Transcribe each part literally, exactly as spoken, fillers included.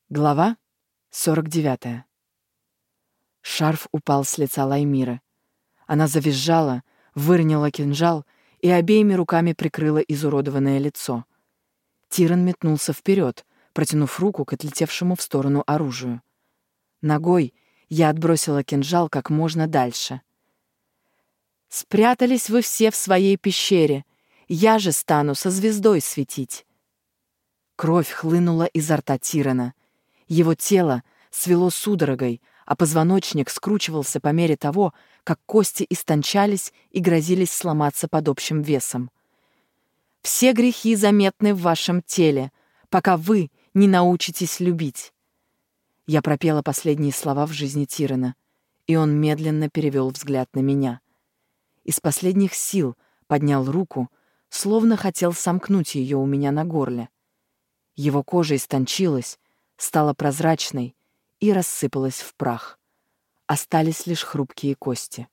Глава сорок девятая. Шарф упал с лица Лаймиры. Она завизжала, выронила кинжал и обеими руками прикрыла изуродованное лицо. Тиран метнулся вперед, протянув руку к отлетевшему в сторону оружию. Ногой я отбросила кинжал как можно дальше. «Спрятались вы все в своей пещере, я же стану со звездой светить». Кровь хлынула изо рта Тирана. Его тело свело судорогой, а позвоночник скручивался по мере того, как кости истончались и грозились сломаться под общим весом. «Все грехи заметны в вашем теле, пока вы не научитесь любить». Я пропела последние слова в жизни Тирана, и он медленно перевел взгляд на меня. Из последних сил поднял руку, словно хотел сомкнуть ее у меня на горле. Его кожа истончилась, стала прозрачной и рассыпалась в прах. Остались лишь хрупкие кости.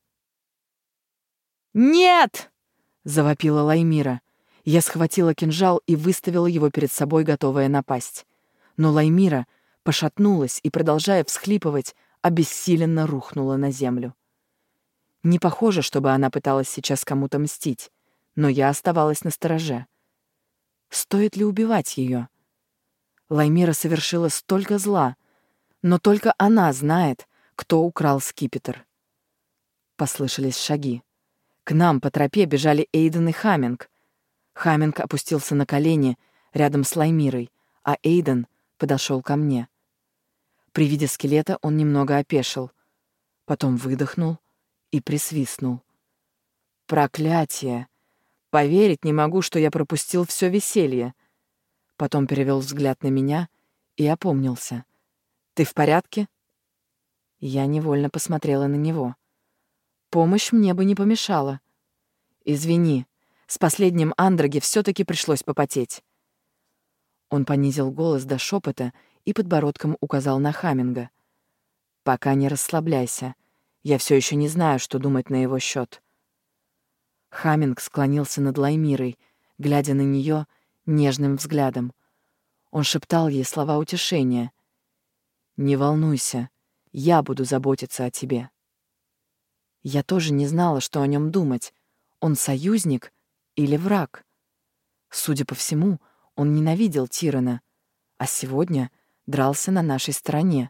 «Нет!» — завопила Лаймира. Я схватила кинжал и выставила его перед собой, готовая напасть. Но Лаймира пошатнулась и, продолжая всхлипывать, обессиленно рухнула на землю. Не похоже, чтобы она пыталась сейчас кому-то мстить, но я оставалась настороже. Стоит ли убивать ее? Лаймира совершила столько зла, но только она знает, кто украл скипетр. Послышались шаги. К нам по тропе бежали Эйден и Хамминг. Хамминг опустился на колени рядом с Лаймирой, а Эйден подошел ко мне. При виде скелета он немного опешил, потом выдохнул и присвистнул. «Проклятие! Поверить не могу, что я пропустил все веселье». Потом перевел взгляд на меня и опомнился. «Ты в порядке?» Я невольно посмотрела на него. Помощь мне бы не помешала. «Извини, с последним Андроге все-таки пришлось попотеть». Он понизил голос до шепота и подбородком указал на Хамминга. «Пока не расслабляйся. Я все еще не знаю, что думать на его счет». Хамминг склонился над Лаймирой, глядя на нее нежным взглядом. Он шептал ей слова утешения. «Не волнуйся, я буду заботиться о тебе». Я тоже не знала, что о нем думать. Он союзник или враг? Судя по всему, он ненавидел Тирана, а сегодня дрался на нашей стороне.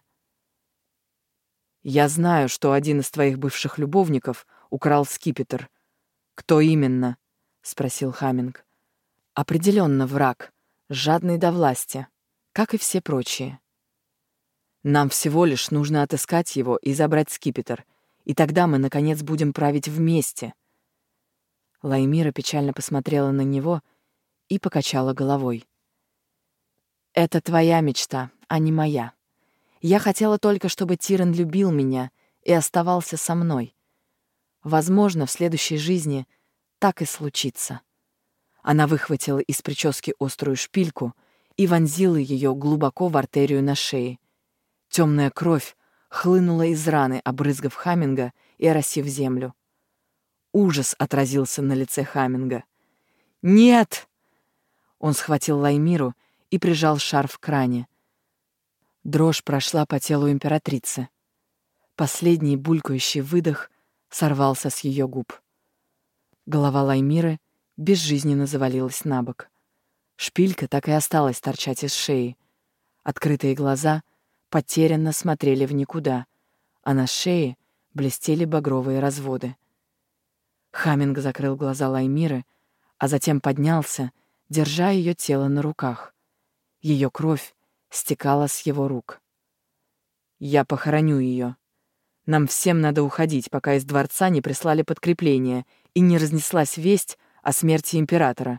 «Я знаю, что один из твоих бывших любовников украл скипетр. Кто именно?» — спросил Хамминг. «Определенно враг, жадный до власти, как и все прочие. Нам всего лишь нужно отыскать его и забрать скипетр, и тогда мы, наконец, будем править вместе». Лаймира печально посмотрела на него и покачала головой. «Это твоя мечта, а не моя. Я хотела только, чтобы Тиран любил меня и оставался со мной. Возможно, в следующей жизни так и случится». Она выхватила из прически острую шпильку и вонзила ее глубоко в артерию на шее. Темная кровь хлынула из раны, обрызгав Хамминга и оросив землю. Ужас отразился на лице Хамминга. «Нет!» Он схватил Лаймиру и прижал шарф к ране. Дрожь прошла по телу императрицы. Последний булькающий выдох сорвался с ее губ. Голова Лаймиры безжизненно завалилась на бок. Шпилька так и осталась торчать из шеи. Открытые глаза потерянно смотрели в никуда, а на шее блестели багровые разводы. Хамминг закрыл глаза Лаймиры, а затем поднялся, держа ее тело на руках. Ее кровь стекала с его рук. «Я похороню ее. Нам всем надо уходить, пока из дворца не прислали подкрепление и не разнеслась весть о смерти императора».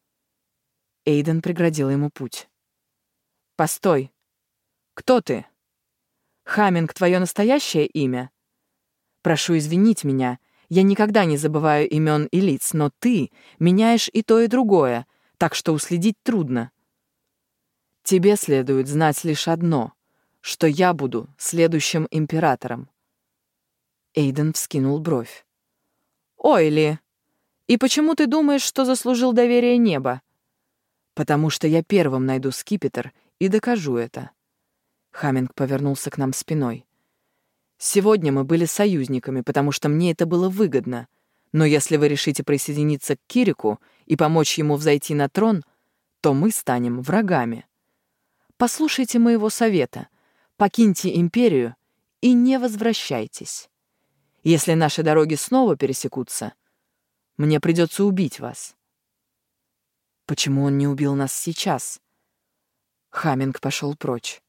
Эйден преградил ему путь. «Постой! Кто ты? Хамминг — твое настоящее имя? Прошу извинить меня, я никогда не забываю имен и лиц, но ты меняешь и то, и другое, так что уследить трудно. Тебе следует знать лишь одно, что я буду следующим императором». Эйден вскинул бровь. «Ой, Ли, и почему ты думаешь, что заслужил доверие неба?» «Потому что я первым найду скипетр и докажу это. Хамминг повернулся к нам спиной. «Сегодня мы были союзниками, потому что мне это было выгодно. Но если вы решите присоединиться к Кирику и помочь ему взойти на трон, то мы станем врагами. Послушайте моего совета. Покиньте империю и не возвращайтесь. Если наши дороги снова пересекутся, мне придется убить вас». Почему он не убил нас сейчас? Хамминг пошел прочь.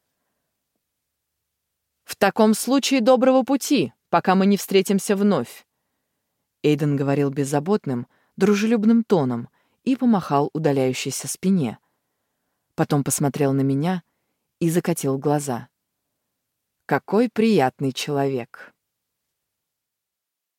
«В таком случае доброго пути, пока мы не встретимся вновь». Эйден говорил беззаботным, дружелюбным тоном и помахал удаляющейся спине. Потом посмотрел на меня и закатил глаза. «Какой приятный человек!»